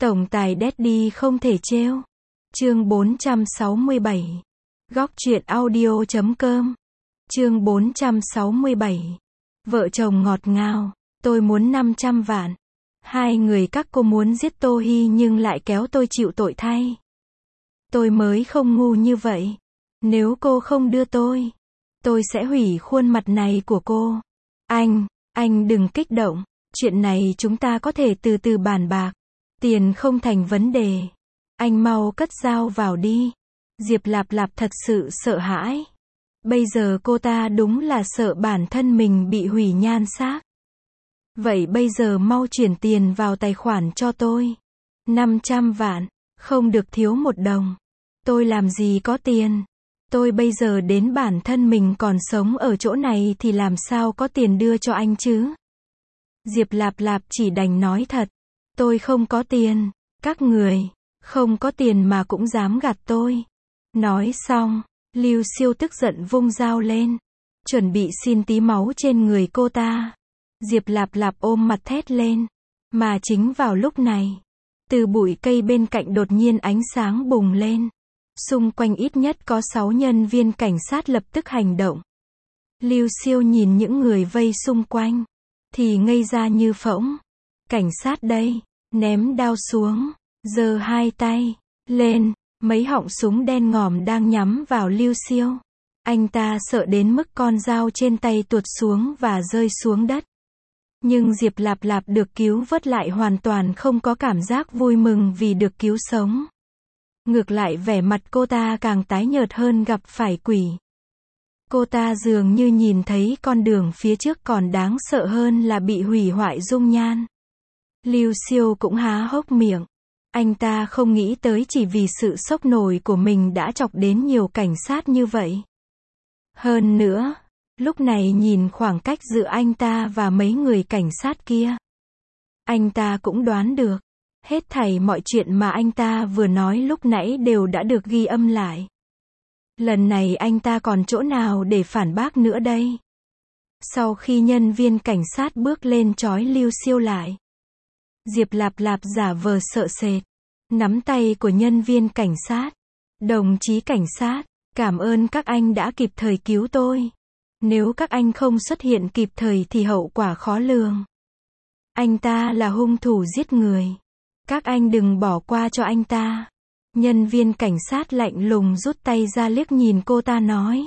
Tổng tài Daddy không thể trêu. Chương 467. Góc truyện audio.com. Chương 467. Vợ chồng ngọt ngào. Tôi muốn 500 vạn. Hai người các cô muốn giết Tô Hi nhưng lại kéo tôi chịu tội thay. Tôi mới không ngu như vậy. Nếu cô không đưa tôi sẽ hủy khuôn mặt này của cô. Anh đừng kích động. Chuyện này chúng ta có thể từ từ bàn bạc. Tiền không thành vấn đề. Anh mau cất dao vào đi. Diệp Lạp Lạp thật sự sợ hãi. Bây giờ cô ta đúng là sợ bản thân mình bị hủy nhan xác. Vậy bây giờ mau chuyển tiền vào tài khoản cho tôi. 500 vạn, không được thiếu một đồng. Tôi làm gì có tiền. Tôi bây giờ đến bản thân mình còn sống ở chỗ này thì làm sao có tiền đưa cho anh chứ. Diệp Lạp Lạp chỉ đành nói thật. Tôi không có tiền. Các người không có tiền mà cũng dám gạt tôi. Nói xong, Lưu Siêu tức giận vung dao lên, chuẩn bị xin tí máu trên người cô ta. Diệp Lạp Lạp ôm mặt thét lên. Mà chính vào lúc này, từ bụi cây bên cạnh đột nhiên ánh sáng bùng lên. Xung quanh ít nhất có 6 nhân viên cảnh sát lập tức hành động. Lưu Siêu nhìn những người vây xung quanh thì ngây ra như phỗng. Cảnh sát đây, ném đao xuống, giơ hai tay lên, mấy họng súng đen ngòm đang nhắm vào Lưu Siêu. Anh ta sợ đến mức con dao trên tay tuột xuống và rơi xuống đất. Nhưng Diệp Lạp Lạp được cứu vớt lại hoàn toàn không có cảm giác vui mừng vì được cứu sống. Ngược lại vẻ mặt cô ta càng tái nhợt hơn gặp phải quỷ. Cô ta dường như nhìn thấy con đường phía trước còn đáng sợ hơn là bị hủy hoại dung nhan. Lưu Siêu cũng há hốc miệng. Anh ta không nghĩ tới chỉ vì sự sốc nổi của mình đã chọc đến nhiều cảnh sát như vậy. Hơn nữa, lúc này nhìn khoảng cách giữa anh ta và mấy người cảnh sát kia, anh ta cũng đoán được. Hết thảy mọi chuyện mà anh ta vừa nói lúc nãy đều đã được ghi âm lại. Lần này anh ta còn chỗ nào để phản bác nữa đây? Sau khi nhân viên cảnh sát bước lên trói Lưu Siêu lại, Diệp Lạp Lạp giả vờ sợ sệt, nắm tay của nhân viên cảnh sát. Đồng chí cảnh sát, cảm ơn các anh đã kịp thời cứu tôi. Nếu các anh không xuất hiện kịp thời thì hậu quả khó lường. Anh ta là hung thủ giết người. Các anh đừng bỏ qua cho anh ta. Nhân viên cảnh sát lạnh lùng rút tay ra liếc nhìn cô ta nói.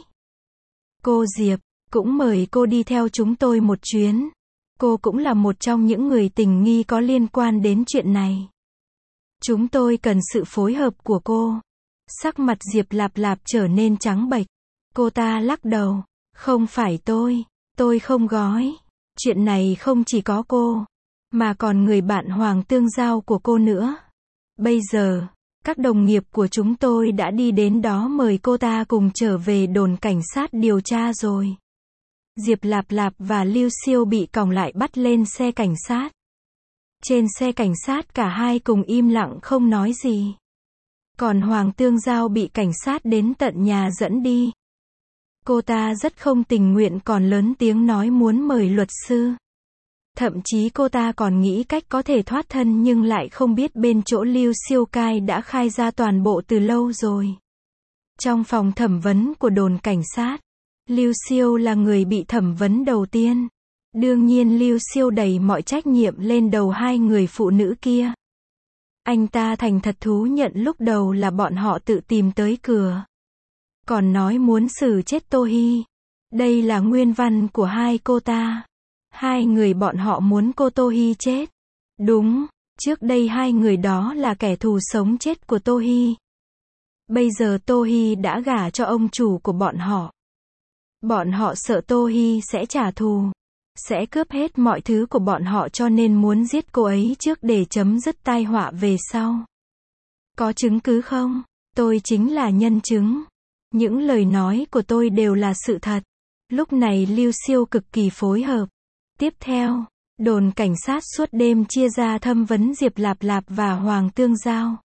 Cô Diệp, cũng mời cô đi theo chúng tôi một chuyến. Cô cũng là một trong những người tình nghi có liên quan đến chuyện này. Chúng tôi cần sự phối hợp của cô. Sắc mặt Diệp Lạp Lạp trở nên trắng bệch. Cô ta lắc đầu. Không phải tôi không gói. Chuyện này không chỉ có cô, mà còn người bạn Hoàng Tương Giao của cô nữa. Bây giờ, các đồng nghiệp của chúng tôi đã đi đến đó mời cô ta cùng trở về đồn cảnh sát điều tra rồi. Diệp Lạp Lạp và Lưu Siêu bị còng lại bắt lên xe cảnh sát. Trên xe cảnh sát cả hai cùng im lặng không nói gì. Còn Hoàng Tương Giao bị cảnh sát đến tận nhà dẫn đi. Cô ta rất không tình nguyện còn lớn tiếng nói muốn mời luật sư. Thậm chí cô ta còn nghĩ cách có thể thoát thân nhưng lại không biết bên chỗ Lưu Siêu cai đã khai ra toàn bộ từ lâu rồi. Trong phòng thẩm vấn của đồn cảnh sát, Lưu Siêu là người bị thẩm vấn đầu tiên. Đương nhiên Lưu Siêu đẩy mọi trách nhiệm lên đầu hai người phụ nữ kia. Anh ta thành thật thú nhận lúc đầu là bọn họ tự tìm tới cửa. Còn nói muốn xử chết Tô Hi. Đây là nguyên văn của hai cô ta. Hai người bọn họ muốn cô Tô Hi chết. Đúng, trước đây hai người đó là kẻ thù sống chết của Tô Hi. Bây giờ Tô Hi đã gả cho ông chủ của bọn họ. Bọn họ sợ Tô Hi sẽ trả thù, sẽ cướp hết mọi thứ của bọn họ cho nên muốn giết cô ấy trước để chấm dứt tai họa về sau. Có chứng cứ không? Tôi chính là nhân chứng. Những lời nói của tôi đều là sự thật. Lúc này Lưu Siêu cực kỳ phối hợp. Tiếp theo, đồn cảnh sát suốt đêm chia ra thẩm vấn Diệp Lạp Lạp và Hoàng Tương Giao.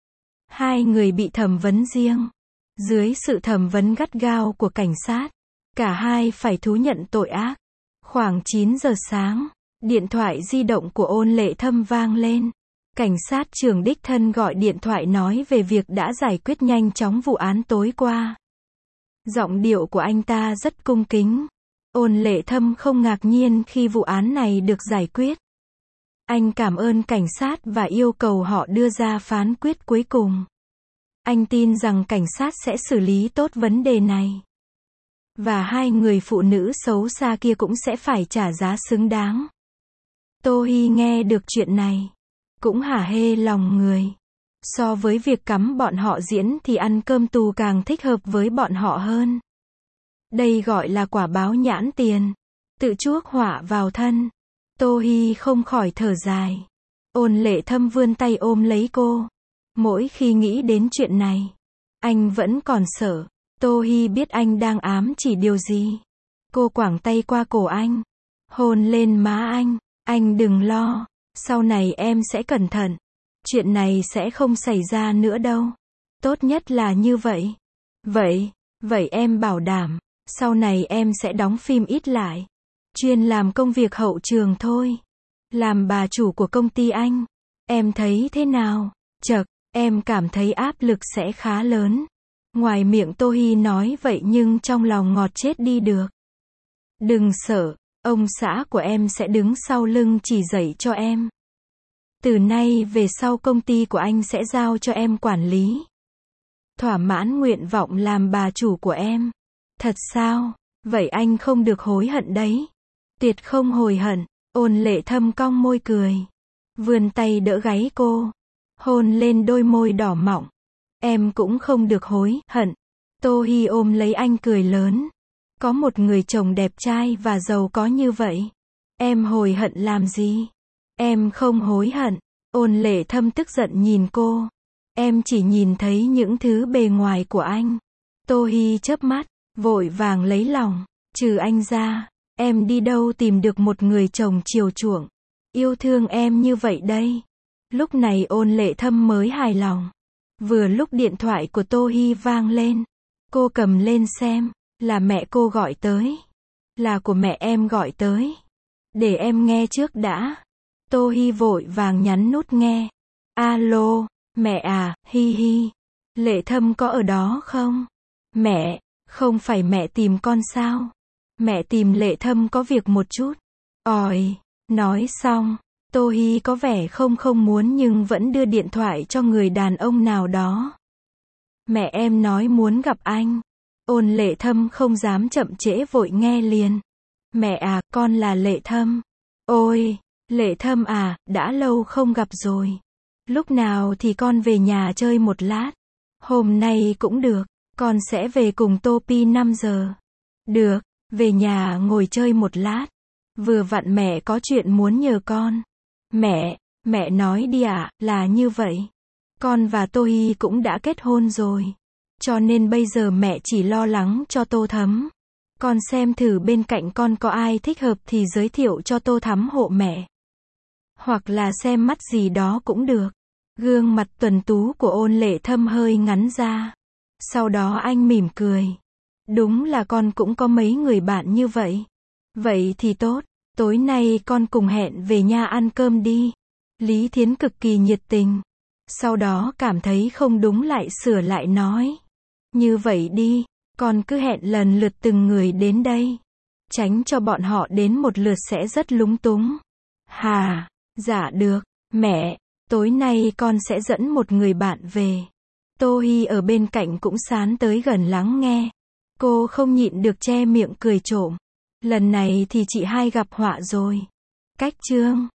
Hai người bị thẩm vấn riêng. Dưới sự thẩm vấn gắt gao của cảnh sát, cả hai phải thú nhận tội ác. Khoảng 9 giờ sáng, điện thoại di động của Ôn Lệ Thâm vang lên. Cảnh sát trưởng đích thân gọi điện thoại nói về việc đã giải quyết nhanh chóng vụ án tối qua. Giọng điệu của anh ta rất cung kính. Ôn Lệ Thâm không ngạc nhiên khi vụ án này được giải quyết. Anh cảm ơn cảnh sát và yêu cầu họ đưa ra phán quyết cuối cùng. Anh tin rằng cảnh sát sẽ xử lý tốt vấn đề này. Và hai người phụ nữ xấu xa kia cũng sẽ phải trả giá xứng đáng. Tô Hi nghe được chuyện này, cũng hả hê lòng người. So với việc cắm bọn họ diễn thì ăn cơm tù càng thích hợp với bọn họ hơn. Đây gọi là quả báo nhãn tiền. Tự chuốc họa vào thân. Tô Hi không khỏi thở dài. Ôn Lệ Thâm vươn tay ôm lấy cô. Mỗi khi nghĩ đến chuyện này, anh vẫn còn sợ. Tô Hi biết anh đang ám chỉ điều gì. Cô quàng tay qua cổ anh, hôn lên má anh đừng lo, sau này em sẽ cẩn thận. Chuyện này sẽ không xảy ra nữa đâu. Tốt nhất là như vậy. Vậy em bảo đảm, sau này em sẽ đóng phim ít lại. Chuyên làm công việc hậu trường thôi. Làm bà chủ của công ty anh. Em thấy thế nào? Chậc, em cảm thấy áp lực sẽ khá lớn. Ngoài miệng Tô Hi nói vậy nhưng trong lòng ngọt chết đi được. Đừng sợ, ông xã của em sẽ đứng sau lưng chỉ dạy cho em. Từ nay về sau công ty của anh sẽ giao cho em quản lý. Thỏa mãn nguyện vọng làm bà chủ của em. Thật sao? Vậy anh không được hối hận đấy. Tuyệt không hối hận. Ôn Lệ Thâm cong môi cười. Vươn tay đỡ gáy cô. Hôn lên đôi môi đỏ mọng. Em cũng không được hối hận. Tô Hi ôm lấy anh cười lớn. Có một người chồng đẹp trai và giàu có như vậy. Em hối hận làm gì? Em không hối hận. Ôn Lệ Thâm tức giận nhìn cô. Em chỉ nhìn thấy những thứ bề ngoài của anh. Tô Hi chớp mắt, vội vàng lấy lòng. Trừ anh ra, em đi đâu tìm được một người chồng chiều chuộng, yêu thương em như vậy đây? Lúc này Ôn Lệ Thâm mới hài lòng. Vừa lúc điện thoại của Tô Hi vang lên. Cô cầm lên xem, là mẹ cô gọi tới. Là của mẹ em gọi tới. Để em nghe trước đã. Tô Hi vội vàng nhấn nút nghe. Alo, mẹ à, Hi Hi. Lệ Thâm có ở đó không? Mẹ, không phải mẹ tìm con sao? Mẹ tìm Lệ Thâm có việc một chút. Ỏi, nói xong, Tô Hi có vẻ không muốn nhưng vẫn đưa điện thoại cho người đàn ông nào đó. Mẹ em nói muốn gặp anh. Ôn Lệ Thâm không dám chậm trễ vội nghe liền. Mẹ à, con là Lệ Thâm. Ôi, Lệ Thâm à, đã lâu không gặp rồi. Lúc nào thì con về nhà chơi một lát. Hôm nay cũng được, con sẽ về cùng Tô Pi 5 giờ. Được, về nhà ngồi chơi một lát. Vừa vặn mẹ có chuyện muốn nhờ con. Mẹ nói đi ạ, là như vậy. Con và Tô Hi cũng đã kết hôn rồi. Cho nên bây giờ mẹ chỉ lo lắng cho Tô Thắm. Con xem thử bên cạnh con có ai thích hợp thì giới thiệu cho Tô Thắm hộ mẹ. Hoặc là xem mắt gì đó cũng được. Gương mặt tuấn tú của Ôn Lệ Thâm hơi ngắn ra. Sau đó anh mỉm cười. Đúng là con cũng có mấy người bạn như vậy. Vậy thì tốt, tối nay con cùng hẹn về nhà ăn cơm đi. Lý Thiến cực kỳ nhiệt tình. Sau đó cảm thấy không đúng lại sửa lại nói. Như vậy đi, con cứ hẹn lần lượt từng người đến đây. Tránh cho bọn họ đến một lượt sẽ rất lúng túng. Hà, dạ được, mẹ, tối nay con sẽ dẫn một người bạn về. Tô Hi ở bên cạnh cũng sán tới gần lắng nghe. Cô không nhịn được che miệng cười trộm. Lần này thì chị hai gặp họa rồi. Cách chương